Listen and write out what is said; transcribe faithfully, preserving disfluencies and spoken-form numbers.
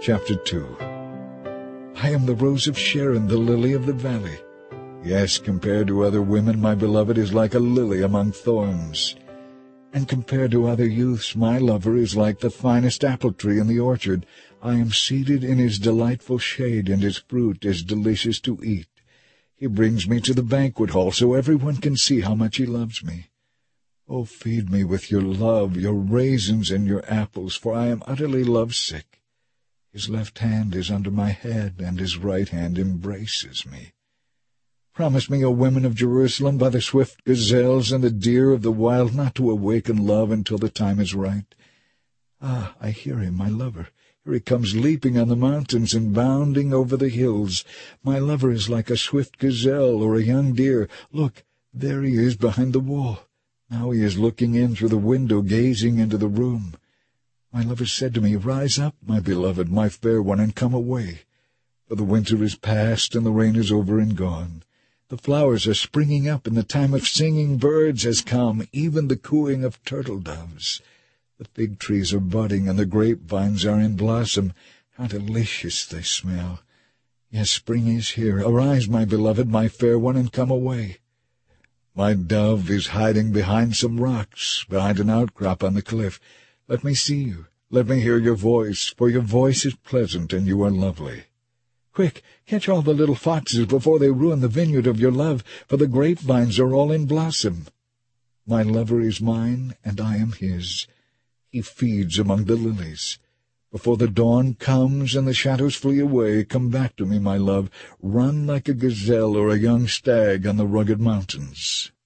Chapter two. I am the rose of Sharon, the lily of the valley. Yes, compared to other women, my beloved is like a lily among thorns. And compared to other youths, my lover is like the finest apple tree in the orchard. I am seated in his delightful shade, and his fruit is delicious to eat. He brings me to the banquet hall, so everyone can see how much he loves me. Oh, feed me with your love, your raisins and your apples, for I am utterly lovesick. His left hand is under my head, and his right hand embraces me. Promise me, O women of Jerusalem, by the swift gazelles and the deer of the wild, not to awaken love until the time is right. Ah, I hear him, my lover. Here he comes leaping on the mountains and bounding over the hills. My lover is like a swift gazelle or a young deer. Look, there he is behind the wall. Now he is looking in through the window, gazing into the room. My lover said to me, "Rise up, my beloved, my fair one, and come away. For the winter is past, and the rain is over and gone. The flowers are springing up, and the time of singing birds has come, even the cooing of turtle-doves. The fig trees are budding, and the grapevines are in blossom. How delicious they smell! Yes, spring is here. Arise, my beloved, my fair one, and come away." My dove is hiding behind some rocks, behind an outcrop on the cliff. Let me see you. Let me hear your voice, for your voice is pleasant, and you are lovely. Quick, catch all the little foxes before they ruin the vineyard of your love, for the grapevines are all in blossom. My lover is mine, and I am his. He feeds among the lilies. Before the dawn comes and the shadows flee away, come back to me, my love. Run like a gazelle or a young stag on the rugged mountains.